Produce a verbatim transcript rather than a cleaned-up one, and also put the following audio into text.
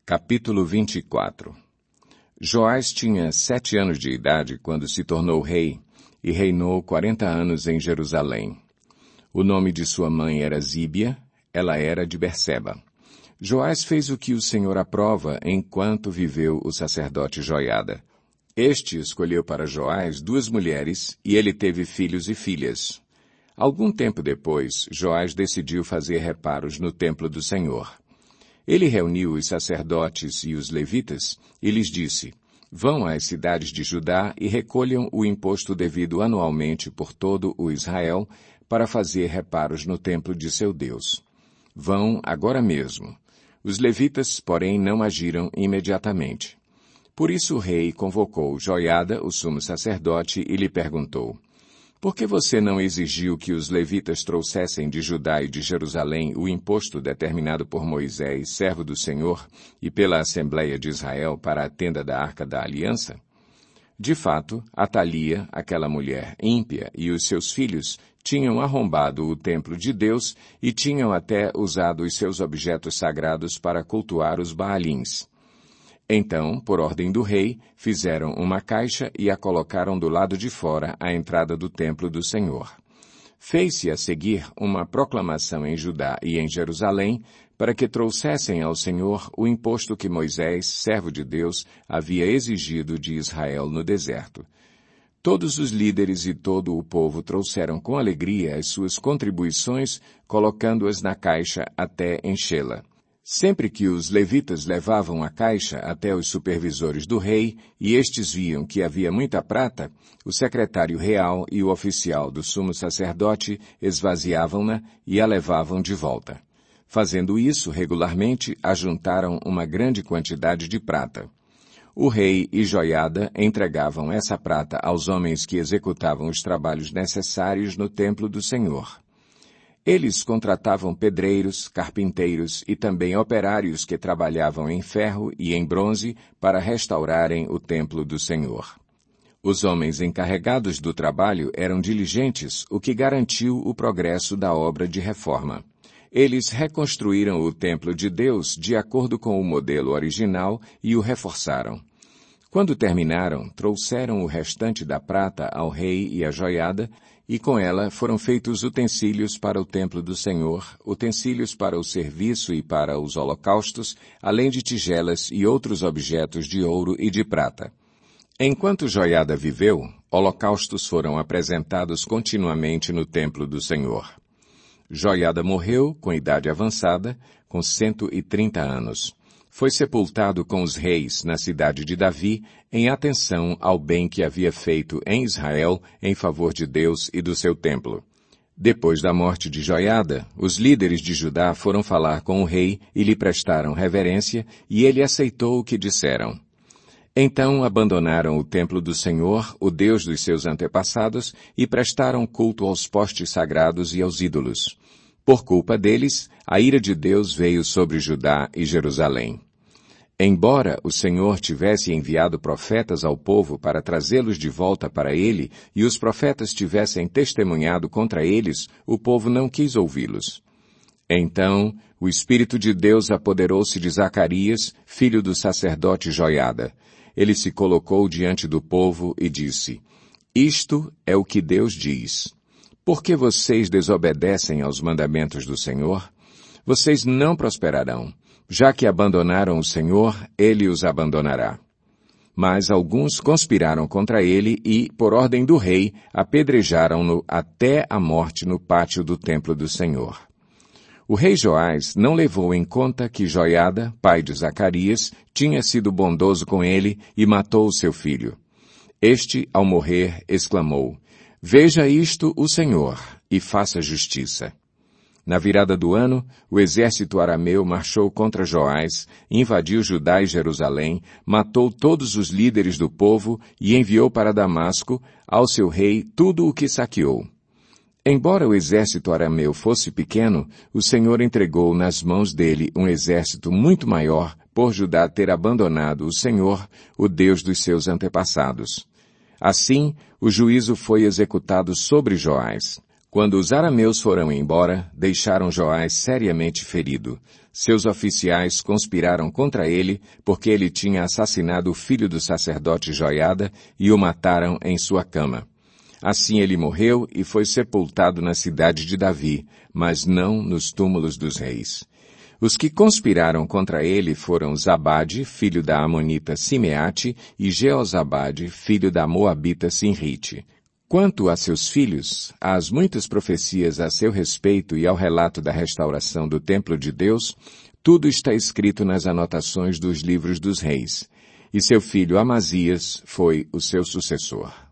Capítulo vinte e quatro. Joás tinha sete anos de idade quando se tornou rei e reinou quarenta anos em Jerusalém. O nome de sua mãe era Zíbia, ela era de Berseba. Joás fez o que o Senhor aprova enquanto viveu o sacerdote Joiada. Este escolheu para Joás duas mulheres e ele teve filhos e filhas. Algum tempo depois, Joás decidiu fazer reparos no templo do Senhor. Ele reuniu os sacerdotes e os levitas e lhes disse: vão às cidades de Judá e recolham o imposto devido anualmente por todo o Israel para fazer reparos no templo de seu Deus. Vão agora mesmo. Os levitas, porém, não agiram imediatamente. Por isso o rei convocou Joiada, o sumo sacerdote, e lhe perguntou: por que você não exigiu que os levitas trouxessem de Judá e de Jerusalém o imposto determinado por Moisés, servo do Senhor, e pela Assembleia de Israel para a tenda da Arca da Aliança? De fato, Atalia, aquela mulher ímpia, e os seus filhos tinham arrombado o templo de Deus e tinham até usado os seus objetos sagrados para cultuar os Baalins. Então, por ordem do rei, fizeram uma caixa e a colocaram do lado de fora à entrada do templo do Senhor. Fez-se a seguir uma proclamação em Judá e em Jerusalém para que trouxessem ao Senhor o imposto que Moisés, servo de Deus, havia exigido de Israel no deserto. Todos os líderes e todo o povo trouxeram com alegria as suas contribuições, colocando-as na caixa até enchê-la. Sempre que os levitas levavam a caixa até os supervisores do rei, e estes viam que havia muita prata, o secretário real e o oficial do sumo sacerdote esvaziavam-na e a levavam de volta. Fazendo isso regularmente, ajuntaram uma grande quantidade de prata. O rei e Joiada entregavam essa prata aos homens que executavam os trabalhos necessários no templo do Senhor. Eles contratavam pedreiros, carpinteiros e também operários que trabalhavam em ferro e em bronze para restaurarem o templo do Senhor. Os homens encarregados do trabalho eram diligentes, o que garantiu o progresso da obra de reforma. Eles reconstruíram o templo de Deus de acordo com o modelo original e o reforçaram. Quando terminaram, trouxeram o restante da prata ao rei e à Joiada, e com ela foram feitos utensílios para o templo do Senhor, utensílios para o serviço e para os holocaustos, além de tigelas e outros objetos de ouro e de prata. Enquanto Joiada viveu, holocaustos foram apresentados continuamente no templo do Senhor. Joiada morreu, com idade avançada, com cento e trinta anos. Foi sepultado com os reis na cidade de Davi, em atenção ao bem que havia feito em Israel em favor de Deus e do seu templo. Depois da morte de Joiada, os líderes de Judá foram falar com o rei e lhe prestaram reverência, e ele aceitou o que disseram. Então abandonaram o templo do Senhor, o Deus dos seus antepassados, e prestaram culto aos postes sagrados e aos ídolos. Por culpa deles, a ira de Deus veio sobre Judá e Jerusalém. Embora o Senhor tivesse enviado profetas ao povo para trazê-los de volta para ele, e os profetas tivessem testemunhado contra eles, o povo não quis ouvi-los. Então, o Espírito de Deus apoderou-se de Zacarias, filho do sacerdote Joiada. Ele se colocou diante do povo e disse: isto é o que Deus diz. Por que vocês desobedecem aos mandamentos do Senhor? Vocês não prosperarão. Já que abandonaram o Senhor, ele os abandonará. Mas alguns conspiraram contra ele e, por ordem do rei, apedrejaram-no até a morte no pátio do templo do Senhor. O rei Joás não levou em conta que Joiada, pai de Zacarias, tinha sido bondoso com ele e matou o seu filho. Este, ao morrer, exclamou: veja isto o Senhor, e faça justiça. Na virada do ano, o exército arameu marchou contra Joás, invadiu Judá e Jerusalém, matou todos os líderes do povo e enviou para Damasco, ao seu rei, tudo o que saqueou. Embora o exército arameu fosse pequeno, o Senhor entregou nas mãos dele um exército muito maior, por Judá ter abandonado o Senhor, o Deus dos seus antepassados. Assim, o juízo foi executado sobre Joás. Quando os arameus foram embora, deixaram Joás seriamente ferido. Seus oficiais conspiraram contra ele, porque ele tinha assassinado o filho do sacerdote Joiada e o mataram em sua cama. Assim ele morreu e foi sepultado na cidade de Davi, mas não nos túmulos dos reis. Os que conspiraram contra ele foram Zabade, filho da amonita Simeate, e Jeozabade, filho da moabita Sinrite. Quanto a seus filhos, às muitas profecias a seu respeito e ao relato da restauração do templo de Deus, tudo está escrito nas anotações dos livros dos reis. E seu filho Amazias foi o seu sucessor.